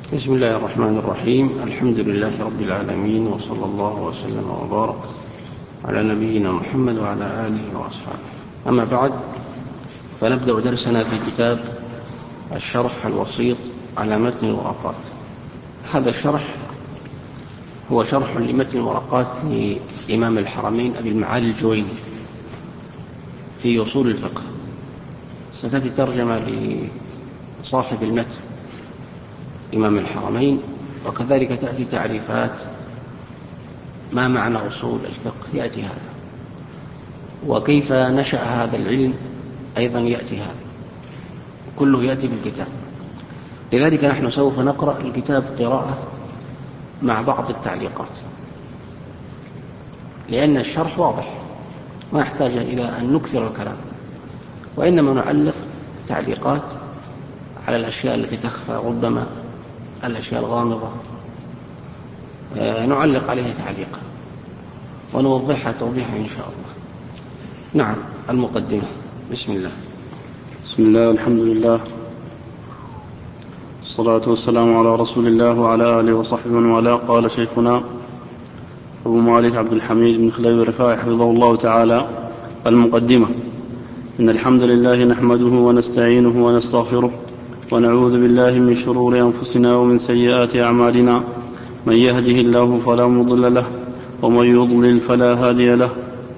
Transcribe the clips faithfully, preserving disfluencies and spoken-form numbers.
بسم الله الرحمن الرحيم. الحمد لله رب العالمين، وصلى الله وسلم وبارك على نبينا محمد وعلى آله وأصحابه. أما بعد، فنبدأ درسنا في كتاب الشرح الوسيط على متن الورقات. هذا الشرح هو شرح لمتن الورقات لإمام الحرمين أبي المعالي الجويني في أصول الفقه. ستأتي ترجمة لصاحب المتن إمام الحرمين، وكذلك تأتي تعريفات ما معنى أصول الفقه، يأتي هذا، وكيف نشأ هذا العلم أيضا يأتي هذا، كله يأتي بالكتاب. لذلك نحن سوف نقرأ الكتاب قراءة مع بعض التعليقات، لأن الشرح واضح ما يحتاج إلى أن نكثر الكلام، وإنما نعلق تعليقات على الأشياء التي تخفى، ربما الأشياء الغامضة نعلق عليها تعليقا ونوضحها توضيحا إن شاء الله. نعم، المقدمة. بسم الله. بسم الله، الحمد لله، الصلاة والسلام على رسول الله وعلى آله وصحبه وعلى. قال شيخنا أبو مالك عبد الحميد بن خليل الرفاعي حفظه الله تعالى: المقدمة. إن الحمد لله نحمده ونستعينه ونستغفره ونعوذ بالله من شرور أنفسنا ومن سيئات أعمالنا. من يهده الله فلا مضل له، ومن يضلل فلا هادي له.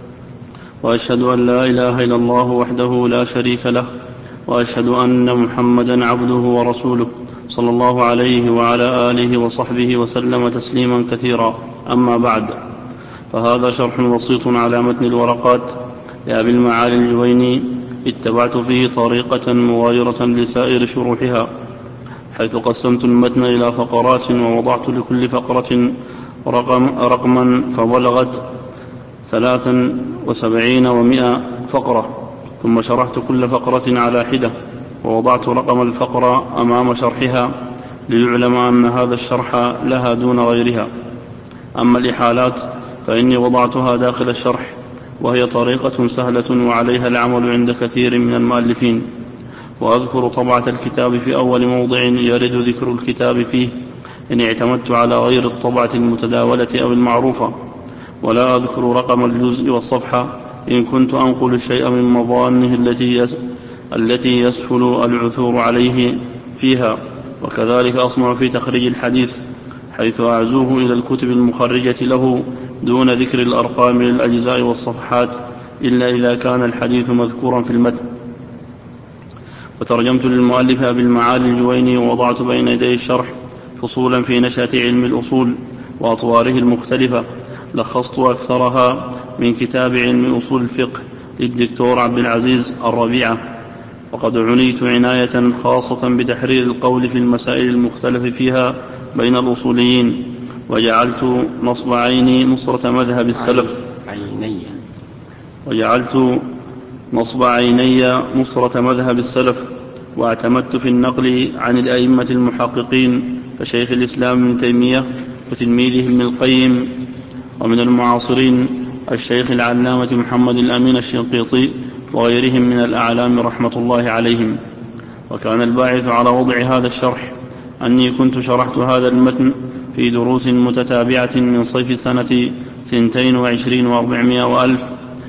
وأشهد أن لا إله إلا الله وحده لا شريك له، وأشهد أن محمدا عبده ورسوله صلى الله عليه وعلى آله وصحبه وسلم تسليما كثيرا. أما بعد، فهذا شرح بسيط على متن الورقات لأبي المعالي الجويني، اتبعت فيه طريقة مغايرة لسائر شروحها، حيث قسمت المتن إلى فقرات، ووضعت لكل فقرة رقم رقما فبلغت ثلاثا وسبعين ومائة فقرة، ثم شرحت كل فقرة على حدة، ووضعت رقم الفقرة أمام شرحها ليعلم أن هذا الشرح لها دون غيرها. أما الإحالات فإني وضعتها داخل الشرح، وهي طريقة سهلة وعليها العمل عند كثير من المؤلفين. وأذكر طبعة الكتاب في أول موضع يرد ذكر الكتاب فيه إن اعتمدت على غير الطبعة المتداولة أو المعروفة، ولا أذكر رقم الجزء والصفحة إن كنت أنقل الشيء من مظانه التي يس... التي يسهل العثور عليه فيها. وكذلك أصنع في تخريج الحديث، حيث أعزوه إلى الكتب المخرجة له دون ذكر الأرقام للأجزاء والصفحات إلا إذا كان الحديث مذكورا في المتن. وترجمت للمؤلف أبي المعالي الجويني، ووضعت بين يدي الشرح فصولا في نشأة علم الأصول وأطواره المختلفة، لخصت أكثرها من كتاب علم أصول الفقه للدكتور عبد العزيز الربيعة. وقد عنيت عناية خاصة بتحرير القول في المسائل المختلف فيها بين الأصوليين، وجعلت نصب عيني نصرة مذهب السلف عيني وجعلت نصب عيني نصرة مذهب السلف واعتمدت في النقل عن الأئمة المحققين كشيخ الإسلام ابن تيمية وتلميذه ابن القيم، ومن المعاصرين الشيخ العلامة محمد الأمين الشنقيطي وغيرهم من الأعلام رحمة الله عليهم. وكان الباعث على وضع هذا الشرح أني كنت شرحت هذا المتن في دروس متتابعة من صيف سنة اثنتين وعشرين وأربعمائة وألف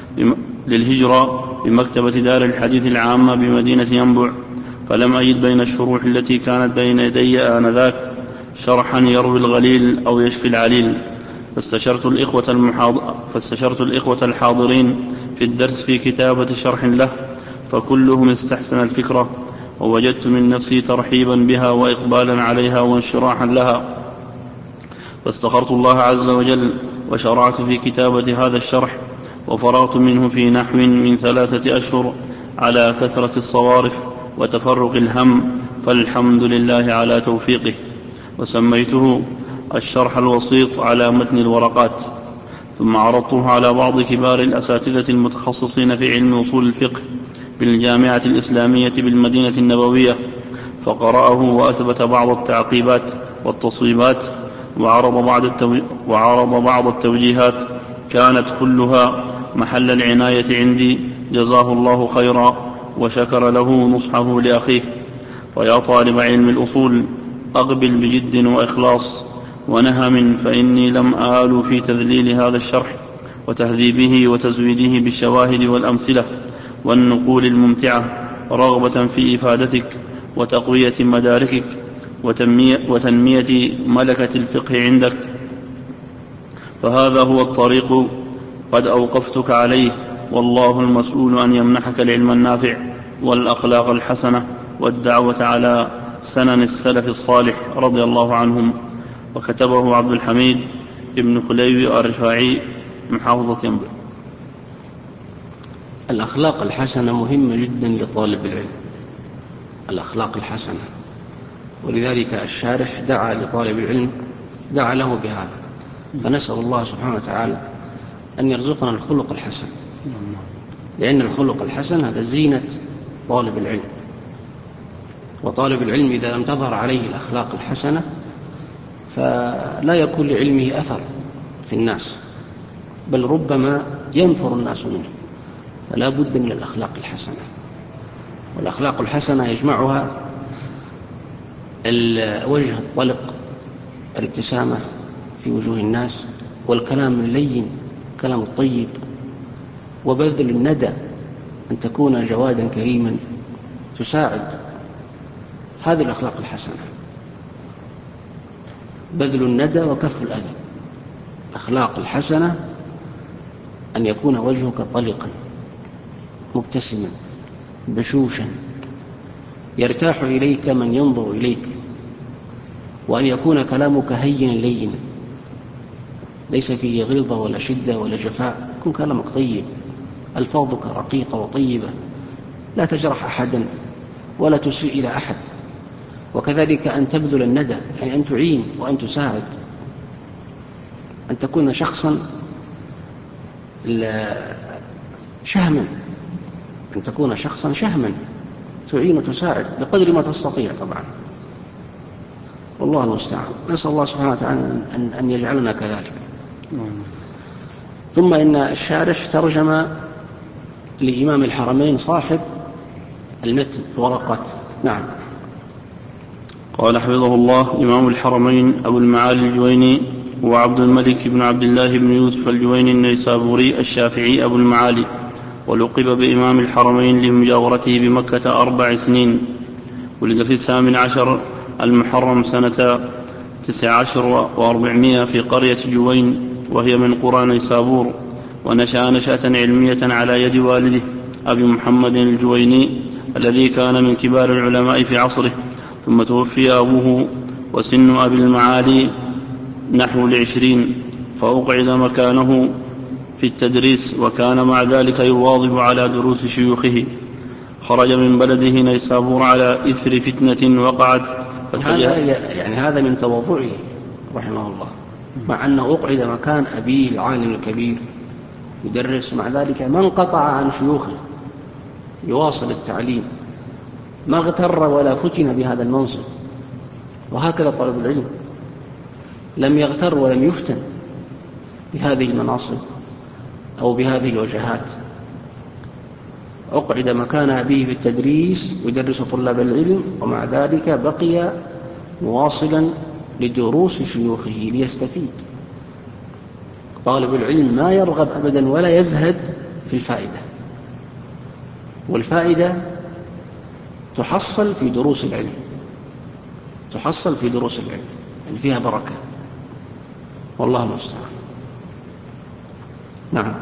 للهجرة بمكتبة دار الحديث العامة بمدينة ينبع، فلم أجد بين الشروح التي كانت بين يدي آنذاك شرحا يروي الغليل أو يشفي العليل، فاستشرت الإخوة, المحاض... فاستشرت الإخوة الحاضرين في الدرس في كتابة شرح له، فكلهم استحسن الفكرة، ووجدت من نفسي ترحيبا بها وإقبالا عليها وانشراحا لها، فاستخرت الله عز وجل وشرعت في كتابة هذا الشرح، وفرغت منه في نحو من ثلاثة أشهر على كثرة الصوارف وتفرق الهم، فالحمد لله على توفيقه. وسميته الشرح الوسيط على متن الورقات. ثم عرضته على بعض كبار الأساتذة المتخصصين في علم أصول الفقه بالجامعة الإسلامية بالمدينة النبوية، فقرأه وأثبت بعض التعقيبات والتصويبات، وعرض بعض, التو... وعرض بعض التوجيهات كانت كلها محل العناية عندي، جزاه الله خيرا، وشكر له نصحه لأخيه. فيا طالب علم الأصول، أقبل بجد وإخلاص ونهم، فإني لم آل في تذليل هذا الشرح وتهذيبه وتزويده بالشواهد والأمثلة والنقول الممتعة، رغبة في إفادتك وتقوية مداركك وتنمية ملكة الفقه عندك، فهذا هو الطريق قد أوقفتك عليه، والله المسؤول أن يمنحك العلم النافع والأخلاق الحسنة والدعوة على سنن السلف الصالح رضي الله عنهم. وكتبه عبد الحميد ابن خليوي الرفاعي، محافظة ينبع. الأخلاق الحسنة مهمة جدا لطالب العلم، الأخلاق الحسنة، ولذلك الشارح دعا لطالب العلم، دعا له بهذا. فنسأل الله سبحانه وتعالى أن يرزقنا الخلق الحسن، لأن الخلق الحسن هذا زينة طالب العلم، وطالب العلم إذا لم تظهر عليه الأخلاق الحسنة فلا يكون لعلمه أثر في الناس، بل ربما ينفر الناس منه. فلا بد من الأخلاق الحسنة، والأخلاق الحسنة يجمعها الوجه الطلق، الابتسامة في وجوه الناس، والكلام اللين، الكلام الطيب، وبذل الندى، أن تكون جوادا كريما تساعد. هذه الأخلاق الحسنة، بذل الندى وكف الأذى. الأخلاق الحسنة أن يكون وجهك طلقا مبتسما بشوشا يرتاح إليك من ينظر إليك، وأن يكون كلامك هين لين ليس فيه غلظة ولا شدة ولا جفاء، يكون كلامك طيب، ألفاظك رقيقة وطيبة، لا تجرح أحدا ولا تسيء إلى أحد. وكذلك أن تبذل الندى، يعني أن تعين وأن تساعد، أن تكون شخصا شهما، أن تكون شخصا شهما تعين وتساعد بقدر ما تستطيع طبعا، والله المستعان. نسأل الله سبحانه وتعالى أن يجعلنا كذلك. ثم إن الشارح ترجم لإمام الحرمين صاحب المتن ورقات. نعم. قال حفظه الله: إمام الحرمين أبو المعالي الجويني هو عبد الملك بن عبد الله بن يوسف الجويني النيسابوري الشافعي أبو المعالي، ولقب بإمام الحرمين لمجاورته بمكة أربع سنين. ولد في الثامن عشر المحرم سنة تسع عشر وأربعمائة في قرية جوين، وهي من قرى نيسابور، ونشأ نشأة علمية على يد والده أبي محمد الجويني الذي كان من كبار العلماء في عصره. ثم توفي أبوه وسن أبي المعالي نحو العشرين، فأقعد مكانه في التدريس، وكان مع ذلك يواظب على دروس شيوخه. خرج من بلده نيسابور على إثر فتنة وقعت. هذا يعني هذا من تواضعه رحمه الله، مع أنه أقعد مكان أبيه العالم الكبير يدرس، مع ذلك ما انقطع عن شيوخه، يواصل التعليم، ما اغتر ولا فتن بهذا المنصب. وهكذا طالب العلم لم يغتر ولم يفتن بهذه المناصب أو بهذه الوجهات. أقعد مكان أبيه بالتدريس ويدرس طلاب العلم، ومع ذلك بقي مواصلا لدروس شيوخه ليستفيد. طالب العلم ما يرغب أبدا ولا يزهد في الفائدة، والفائدة تحصل في دروس العلم، تحصل في دروس العلم يعني فيها بركة، والله المستعان. نعم.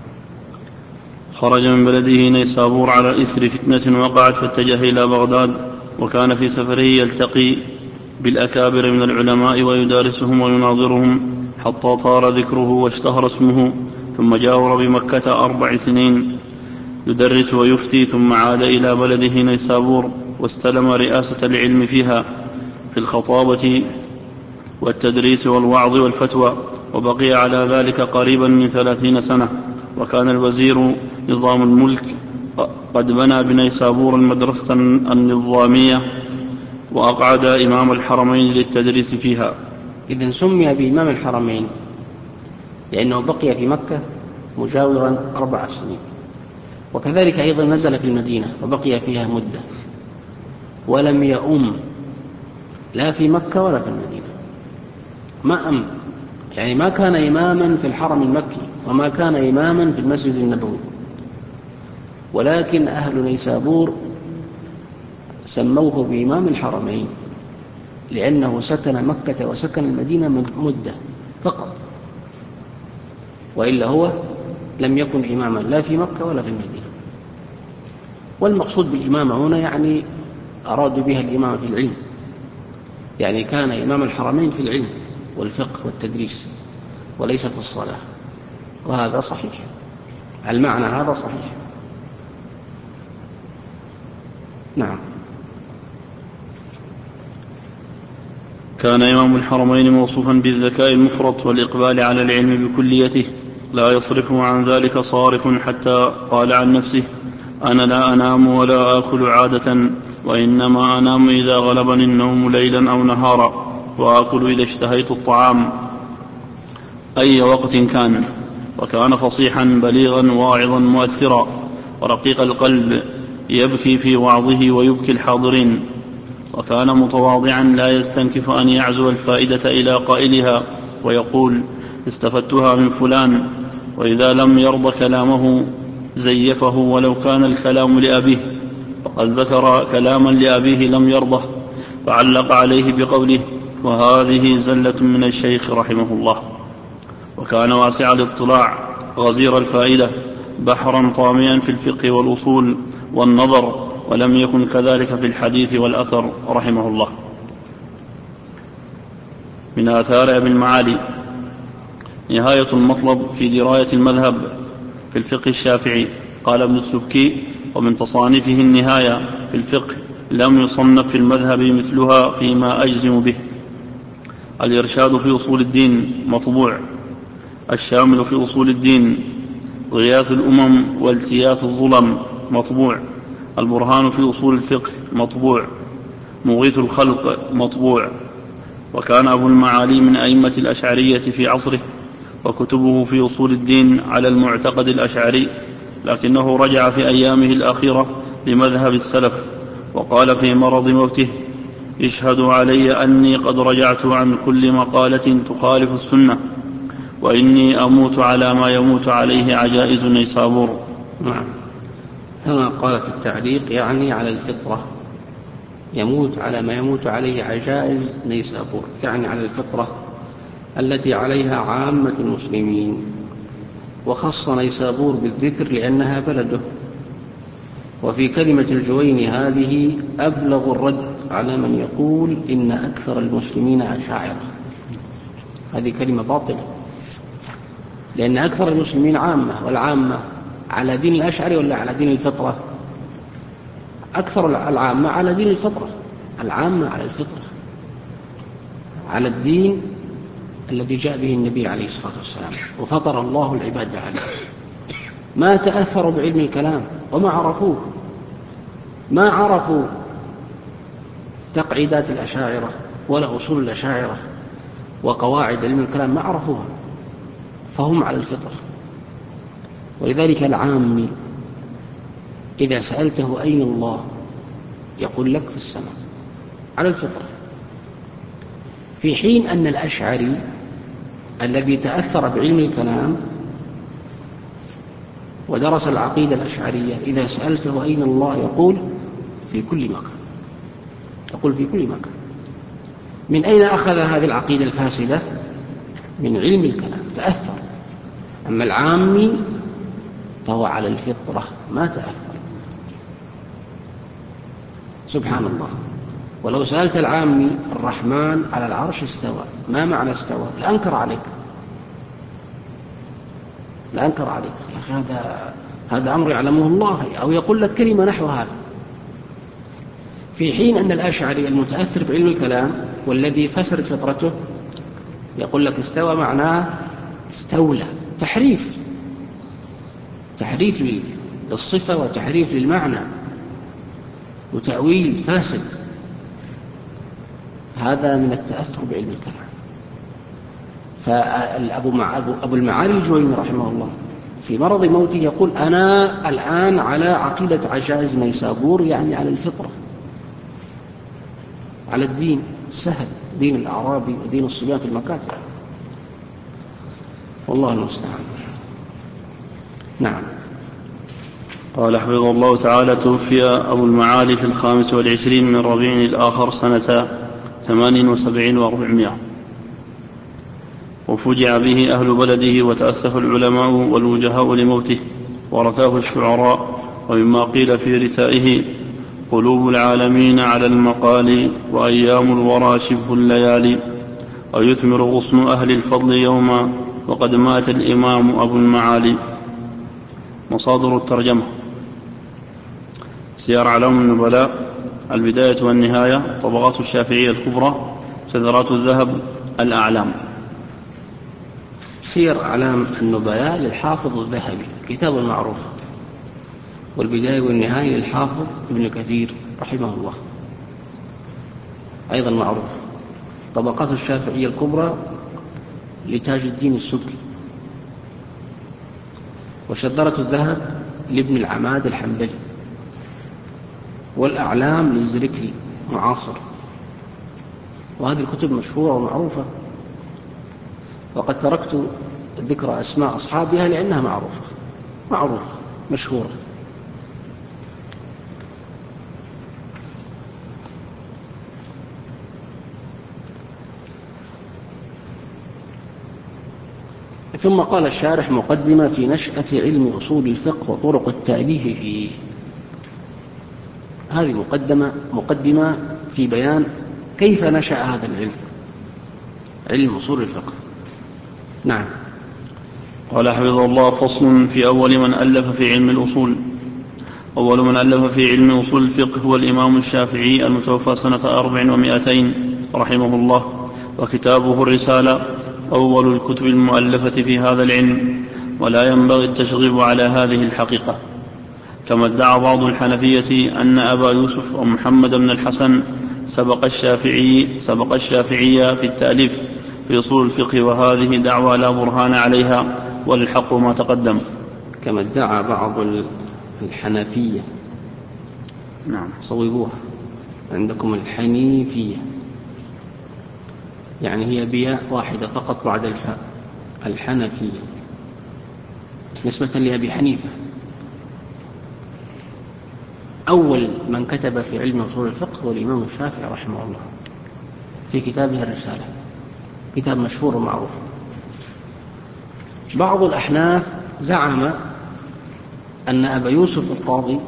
خرج من بلده نيسابور على إثر فتنة وقعت، فاتجه إلى بغداد، وكان في سفره يلتقي بالأكابر من العلماء ويدارسهم ويناظرهم حتى طار ذكره واشتهر اسمه. ثم جاور بمكة أربع سنين يدرس ويفتي، ثم عاد إلى بلده نيسابور واستلم رئاسة العلم فيها في الخطابة والتدريس والوعظ والفتوى، وبقي على ذلك قريبا من ثلاثين سنة. وكان الوزير نظام الملك قد بنى بنيسابور المدرسة النظامية، وأقعد إمام الحرمين للتدريس فيها. إذن سمي بإمام الحرمين لأنه بقي في مكة مجاورا أربع سنين، وكذلك أيضا نزل في المدينة وبقي فيها مدة، ولم يؤم لا في مكة ولا في المدينة، ما أم يعني ما كان إماما في الحرم المكي وما كان إماما في المسجد النبوي، ولكن أهل نيسابور سموه بإمام الحرمين لأنه سكن مكة وسكن المدينة مدة فقط، وإلا هو لم يكن إماما لا في مكة ولا في المدينة. والمقصود بالإمامة هنا يعني أرادوا بها الإمامة في العلم، يعني كان إمام الحرمين في العلم والفقه والتدريس وليس في الصلاة، وهذا صحيح، المعنى هذا صحيح. نعم. كان إمام الحرمين موصوفا بالذكاء المفرط والإقبال على العلم بكليته، لا يصرفه عن ذلك صارف، حتى قال عن نفسه: أنا لا أنام ولا آكل عادة، وإنما أنام إذا غلبني النوم ليلا أو نهارا، وآكل إذا اشتهيت الطعام أي وقت كان. وكان فصيحا بليغا واعظا مؤثرا، ورقيق القلب، يبكي في وعظه ويبكي الحاضرين. وكان متواضعا لا يستنكف أن يعزو الفائدة إلى قائلها ويقول: استفدتها من فلان. وإذا لم يرض كلامه زيفه ولو كان الكلام لأبيه، فقد ذكر كلاما لأبيه لم يرضه فعلق عليه بقوله: وهذه زلة من الشيخ رحمه الله. وكان واسع الاطلاع غزير الفائدة، بحرا طاميا في الفقه والأصول والنظر، ولم يكن كذلك في الحديث والأثر رحمه الله. من آثار أبي المعالي: نهاية المطلب في دراية المذهب في الفقه الشافعي. قال ابن السبكي: ومن تصانيفه النهاية في الفقه، لم يصنف في المذهب مثلها فيما أجزم به. الإرشاد في أصول الدين مطبوع، الشامل في أصول الدين، غياث الأمم والتياث الظلم مطبوع، البرهان في أصول الفقه مطبوع، مغيث الخلق مطبوع. وكان أبو المعالي من أئمة الأشعرية في عصره، وكتبه في أصول الدين على المعتقد الأشعري، لكنه رجع في أيامه الأخيرة لمذهب السلف، وقال في مرض موته: اشهدوا علي أني قد رجعت عن كل مقالة تخالف السنة، وإني أموت على ما يموت عليه عجائز نيسابور. نعم. هنا قال في التعليق يعني على الفطرة، يموت على ما يموت عليه عجائز نيسابور، يعني على الفطرة التي عليها عامة المسلمين، وخص نيسابور بالذكر لأنها بلده. وفي كلمة الجويني هذه أبلغ الرد على من يقول إن أكثر المسلمين أشاعرة. هذه كلمة باطلة، لأن أكثر المسلمين عامة، والعامة على دين الأشعري ولا على دين الفطرة؟ أكثر العامة على دين الفطرة، العامة على الفطرة، على الدين الذي جاء به النبي عليه الصلاة والسلام وفطر الله العباد عليه. ما تأثروا بعلم الكلام وما عرفوه، ما عرفوا تقعيدات الأشاعرة ولا أصول الأشاعرة وقواعد علم الكلام، ما عرفوها، فهم على الفطرة. ولذلك العامي إذا سألته أين الله يقول لك في السماء، على الفطرة. في حين أن الأشعري الذي تأثر بعلم الكلام ودرس العقيدة الأشعرية إذا سألته أين الله يقول في كل مكان، يقول في كل مكان. من أين أخذ هذه العقيدة الفاسدة؟ من علم الكلام، تأثر. أما العامي فهو على الفطرة، ما تأثر. سبحان الله. ولو سألت العامي الرحمن على العرش استوى، ما معنى استوى؟ لأنكر عليك، لأنكر عليك، يا أخي هذا هذا أمر يعلمه الله، أو يقول لك كلمة نحو هذا. في حين أن الأشعري المتأثر بعلم الكلام والذي فسرت فطرته يقول لك استوى معناه استولى، تحريف، تحريف للصفة وتحريف للمعنى وتأويل فاسد. هذا من التأثر بعلم الكلام. فأبو المعالي الجويني رحمه الله في مرض موته يقول: أنا الآن على عقيدة عجائز نيسابور، يعني على الفطرة، على الدين سهل، دين الأعرابي ودين الصبيان في المكاتب، والله المستعان. نعم. قال حفظه الله تعالى: توفي أبو المعالي في الخامس والعشرين من ربيع الآخر سنة ثمان وسبعين وأربعمائة، وفجع به أهل بلده وتأسف العلماء والوجهاء لموته، ورثاه الشعراء. ومما قيل في رثائه: قلوب العالمين على المقال، وأيام الورى شبه الليالي، ويثمر غصن أهل الفضل يوما، وقد مات الإمام أبو المعالي. مصادر الترجمة: سير أعلام النبلاء، البداية والنهاية، طبقات الشافعية الكبرى، شذرات الذهب، الأعلام. سير أعلام النبلاء للحافظ الذهبي، كتاب المعروف، والبداية والنهاية للحافظ ابن كثير رحمه الله، أيضا معروف. طبقات الشافعية الكبرى لتاج الدين السبكي، وشذرة الذهب لابن العماد الحنبلي، والأعلام للزركلي معاصر. وهذه الكتب مشهورة ومعروفة، وقد تركت ذكر أسماء أصحابها لأنها معروفة معروفة مشهورة. ثم قال الشارح: مقدمة في نشأة علم أصول الفقه وطرق التأليف فيه. هذه مقدمة مقدمة في بيان كيف نشأ هذا العلم، علم أصول الفقه. نعم. قال حفظه الله: فصل في أول من ألف في علم الأصول. أول من ألف في علم أصول الفقه هو الإمام الشافعي المتوفى سنة أربع ومائتين رحمه الله، وكتابه الرسالة أول الكتب المؤلفة في هذا العلم، ولا ينبغي التشغيب على هذه الحقيقة. كما ادعى بعض الحنفية أن أبا يوسف ومحمد بن الحسن سبق الشافعي سبق الشافعي في التأليف في أصول الفقه، وهذه دعوى لا برهان عليها، والحق ما تقدم. كما ادعى بعض الحنفية. نعم. صوبوها، عندكم الحنيفية، يعني هي بياء واحدة فقط بعد الفاء، الحنفية، نسبة لأبي حنيفة. أول من كتب في علم أصول الفقه هو الإمام الشافعي رحمه الله في كتابه الرسالة، كتاب مشهور ومعروف. بعض الأحناف زعم أن أبا يوسف القاضي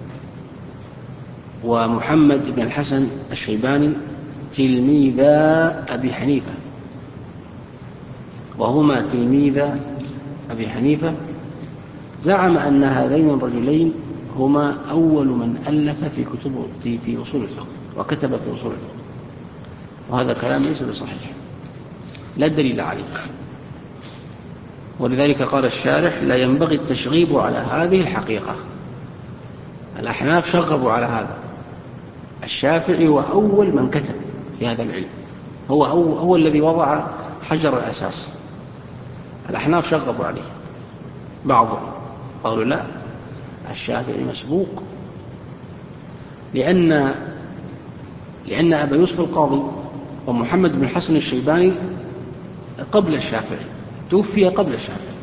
ومحمد بن الحسن الشيباني تلميذا أبي حنيفة، وهما تلميذا أبي حنيفة. زعم أن هذين الرجلين هما أول من ألف في كتب في في أصول الفقه وكتب في أصول الفقه، وهذا كلام ليس بصحيح، لا دليل عليه. ولذلك قال الشارح: لا ينبغي التشغيب على هذه الحقيقة. الأحناف شغبوا على هذا. الشافعي هو أول من كتب في هذا العلم، هو هو, هو الذي وضع حجر الأساس. الأحناف شغبوا عليه، بعضهم قالوا لا، الشافعي مسبوق، لأن لأن أبا يوسف القاضي ومحمد بن الحسن الشيباني قبل الشافعي، توفي قبل الشافعي،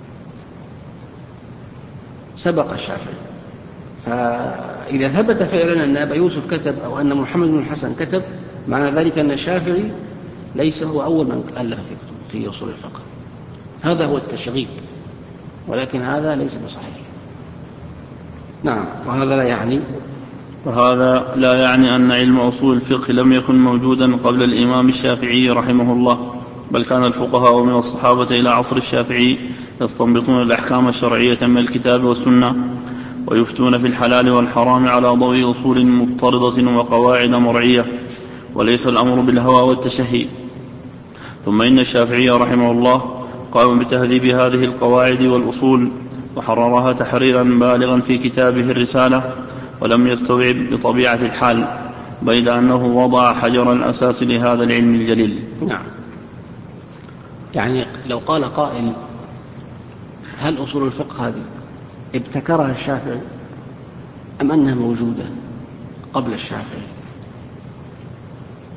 سبق الشافعي. فإذا ثبت فعلا أن أبا يوسف كتب أو أن محمد بن الحسن كتب، معنى ذلك أن الشافعي ليس هو أول من ألف في كتب في أصول الفقه. هذا هو التشغيب، ولكن هذا ليس بصحيح. نعم. وهذا لا يعني وهذا لا يعني أن علم أصول الفقه لم يكن موجودا قبل الإمام الشافعي رحمه الله، بل كان الفقهاء من الصحابة إلى عصر الشافعي يستنبطون الأحكام الشرعية من الكتاب والسنة، ويفتون في الحلال والحرام على ضوء أصول مضطردة وقواعد مرعية، وليس الأمر بالهوى والتشهي. ثم إن الشافعي رحمه الله قام بتهذيب هذه القواعد والأصول، وحررها تحريرا بالغا في كتابه الرسالة، ولم يستوعب بطبيعة الحال، بيد أنه وضع حجر الأساس لهذا العلم الجليل. نعم. يعني لو قال قائل: هل أصول الفقه هذه ابتكرها الشافعي أم أنها موجودة قبل الشافعي؟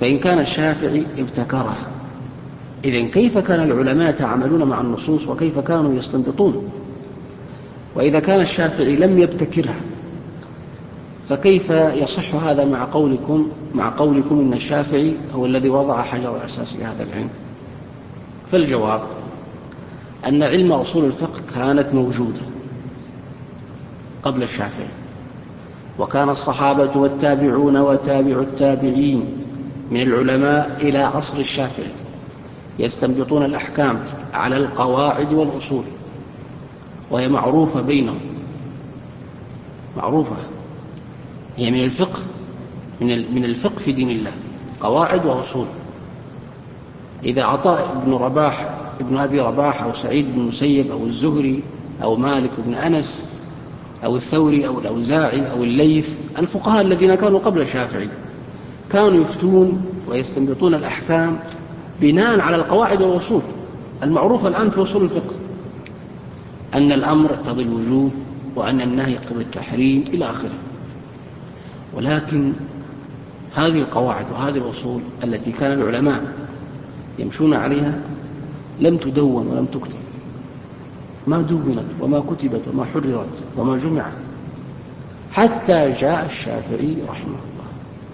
فإن كان الشافعي ابتكرها، إذن كيف كان العلماء يتعاملون مع النصوص وكيف كانوا يستنبطون؟ وإذا كان الشافعي لم يبتكرها فكيف يصح هذا مع قولكم مع قولكم إن الشافعي هو الذي وضع حجر الأساس لهذا العلم؟ فالجواب أن علم أصول الفقه كانت موجودة قبل الشافعي، وكان الصحابة والتابعون وتابع التابعين من العلماء إلى عصر الشافعي يستنبطون الأحكام على القواعد والأصول، وهي معروفة بينهم، معروفة، هي من الفقه من من الفقه في دين الله، قواعد وأصول. إذا عطاء بن رباح ابن أبي رباح أو سعيد بن المسيب أو الزهري أو مالك بن أنس أو الثوري أو الأوزاعي أو الليث، الفقهاء الذين كانوا قبل الشافعي كانوا يفتون ويستنبطون الأحكام بناء على القواعد والأصول المعروفة الآن في أصول الفقه، أن الأمر يقتضي الوجوب وأن النهي يقتضي التحريم إلى آخره. ولكن هذه القواعد وهذه الأصول التي كان العلماء يمشون عليها لم تدون ولم تكتب، ما دونت وما كتبت وما حررت وما جمعت حتى جاء الشافعي رحمه الله،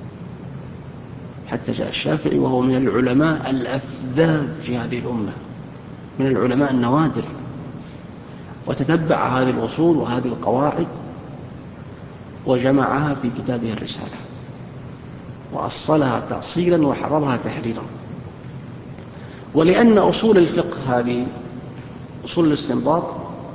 حتى جاء الشافعي وهو من العلماء الأفذاذ في هذه الأمة، من العلماء النوادر، وتتبع هذه الأصول وهذه القواعد وجمعها في كتابه الرسالة وأصلها تأصيلا وحررها تحريرا. ولأن أصول الفقه هذه أصول الاستنباط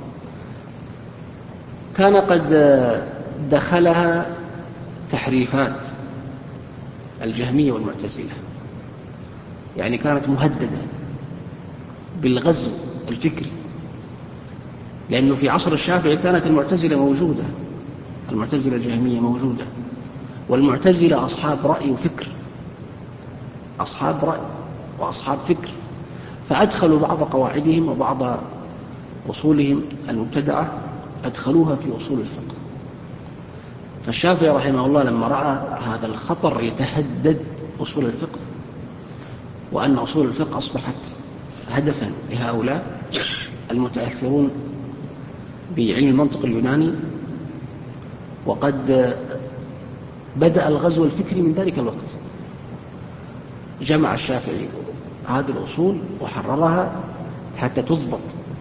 كان قد دخلها تحريفات الجهمية والمعتزلة، يعني كانت مهددة بالغزو الفكري، لأنه في عصر الشافعي كانت المعتزلة موجودة، المعتزلة الجهمية موجودة، والمعتزلة أصحاب رأي وفكر، أصحاب رأي وأصحاب فكر، فأدخلوا بعض قواعدهم وبعض أصولهم المبتدعة أدخلوها في أصول الفقه. فالشافعي رحمه الله لما رأى هذا الخطر يتهدد أصول الفقه، وأن أصول الفقه أصبحت هدفا لهؤلاء المتأثرون بعلم المنطق اليوناني، وقد بدأ الغزو الفكري من ذلك الوقت، جمع الشافعي هذه الأصول وحررها حتى تضبط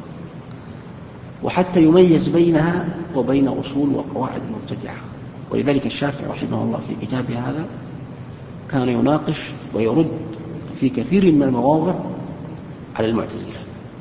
وحتى يميز بينها وبين أصول وقواعد المبتدعة. ولذلك الشافعي رحمه الله في كتابه هذا كان يناقش ويرد في كثير من المواضع على المعتزلة،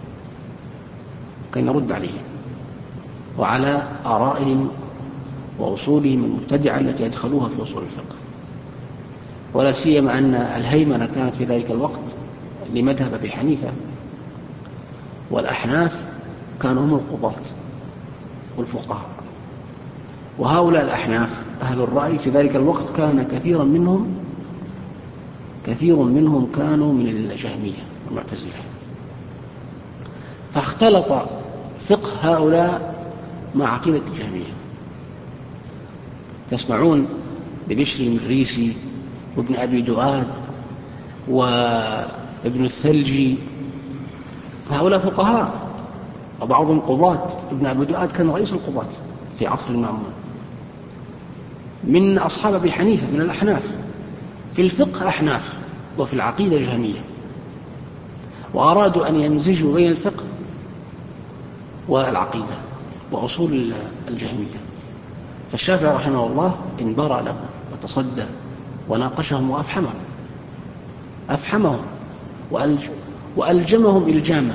كان يرد عليهم وعلى آرائهم وأصولهم المبتدعة التي يدخلوها في أصول الفقه، ولا سيما أن الهيمنة كانت في ذلك الوقت لمذهب أبي حنيفة، والأحناف كانوا هم القضاة والفقهاء، وهؤلاء الأحناف أهل الرأي في ذلك الوقت كان كثيرا منهم كثير منهم كانوا من الجهمية والمعتزلة، فاختلط فقه هؤلاء مع عقيدة الجهمية. تسمعون ببشر المريسي وابن أبي دؤاد وابن الثلجي، هؤلاء فقهاء وبعضهم قضاة. ابن أبي دؤاد كان رئيس القضاة في عصر المأمون، من أصحاب أبي حنيفة من الأحناف، في الفقه أحناف وفي العقيدة جهمية، وأرادوا أن يمزجوا بين الفقه والعقيدة وأصول الجهمية. فالشافعي رحمه الله انبرى له وتصدى وناقشهم وأفحمهم أفحمهم وألج وألجمهم إلجاما،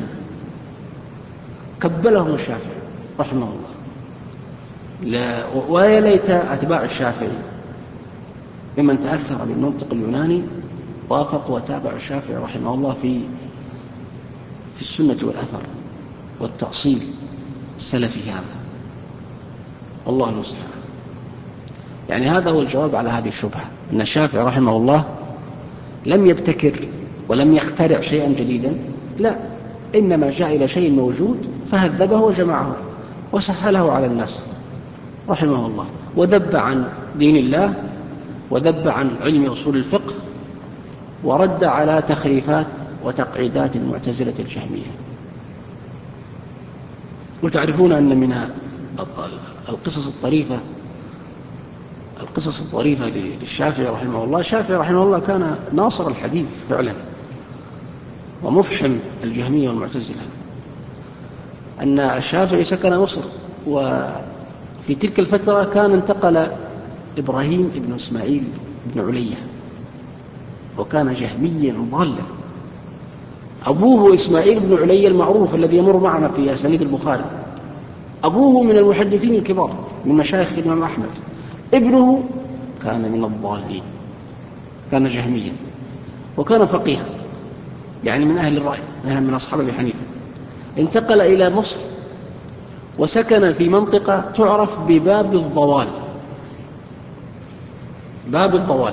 كبلهم الشافعي رحمه الله. لا ويا ليت أتباع الشافعي ممن تأثر بالمنطق اليوناني وافقوا وتابعوا الشافعي رحمه الله في في السنة والأثر والتأصيل السلفي هذا، الله المستعان. يعني هذا هو الجواب على هذه الشبهة، أن الشافعي رحمه الله لم يبتكر ولم يخترع شيئا جديدا، لا، إنما جاء إلى شيء موجود فهذبه وجمعه وسهله على الناس رحمه الله، وذب عن دين الله وذب عن علم أصول الفقه ورد على تخريفات وتقعيدات المعتزلة الجهمية. وتعرفون أن من القصص الطريفة القصص الطريفة للشافعي رحمه الله، الشافعي رحمه الله كان ناصر الحديث فعلا ومفحم الجهمية والمعتزلة. أن الشافعي سكن مصر، وفي تلك الفترة كان انتقل إبراهيم بن إسماعيل بن علية، وكان جهميا ضالا. أبوه إسماعيل بن علية المعروف الذي يمر معنا في أسانيد البخاري، أبوه من المحدثين الكبار من مشايخ الإمام أحمد، ابنه كان من الضالين، كان جهميا وكان فقيها، يعني من أهل الرأي، من أصحاب أبي حنيفة. انتقل إلى مصر وسكن في منطقة تعرف بباب الضوال، باب الضوال.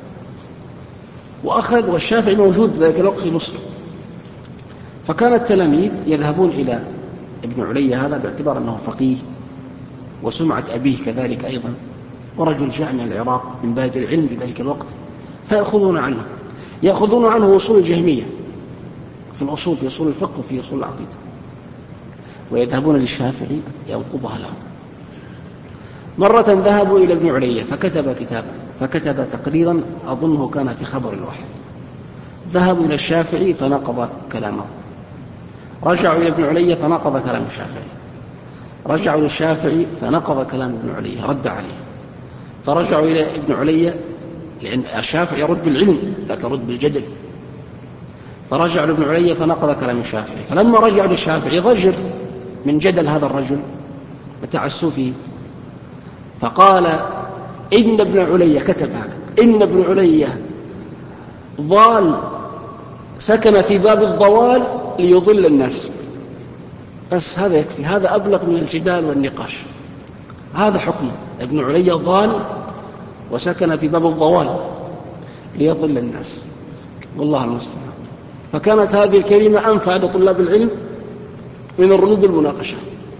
وأخذ، والشافعي موجود ذلك الوقت في مصر، فكان التلاميذ يذهبون إلى ابن علية هذا باعتبار أنه فقيه وسمعة أبيه كذلك أيضا، ورجل جاء من العراق من بلد العلم في ذلك الوقت، فيأخذون عنه يأخذون عنه أصول الجهمية في الأصول، في أصول الفقه وفي أصول العقيدة، ويذهبون للشافعي ينقضها لهم. مرة ذهبوا إلى ابن علية فكتب كتابا، فكتب تقريرا أظنه كان في خبر الواحد. ذهبوا إلى الشافعي فنقض كلامه، رجعوا إلى ابن علية فنقض كلام الشافعي، رجعوا إلى الشافعي فنقض كلام ابن علية، رد عليه، فرجعوا إلى ابن علية، لأن الشافعي يرد بالعلم ذاك يرد بالجدل، فرجعوا لابن علية فنقض كلام الشافعي. فلما رجعوا للشافعي ضجر من جدل هذا الرجل وتعسفه، فقال إن ابن علية، كتب هكذا، إن ابن علية ضال سكن في باب الضوال ليضل الناس. بس هذا يكفي، هذا أبلغ من الجدال والنقاش، هذا حكمه. ابن علية ضال وسكن في باب الضوال ليضل الناس، والله المستعان. فكانت هذه الكلمة أنفع لطلاب العلم من الردود المناقشات،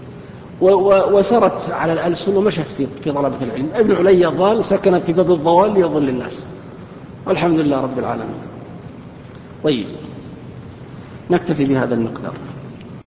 وسرت على الألسن ومشت في في طلبة العلم. ابن علية ضال سكن في باب الضوال ليضل الناس، والحمد لله رب العالمين. طيب، نكتفي بهذا المقدار.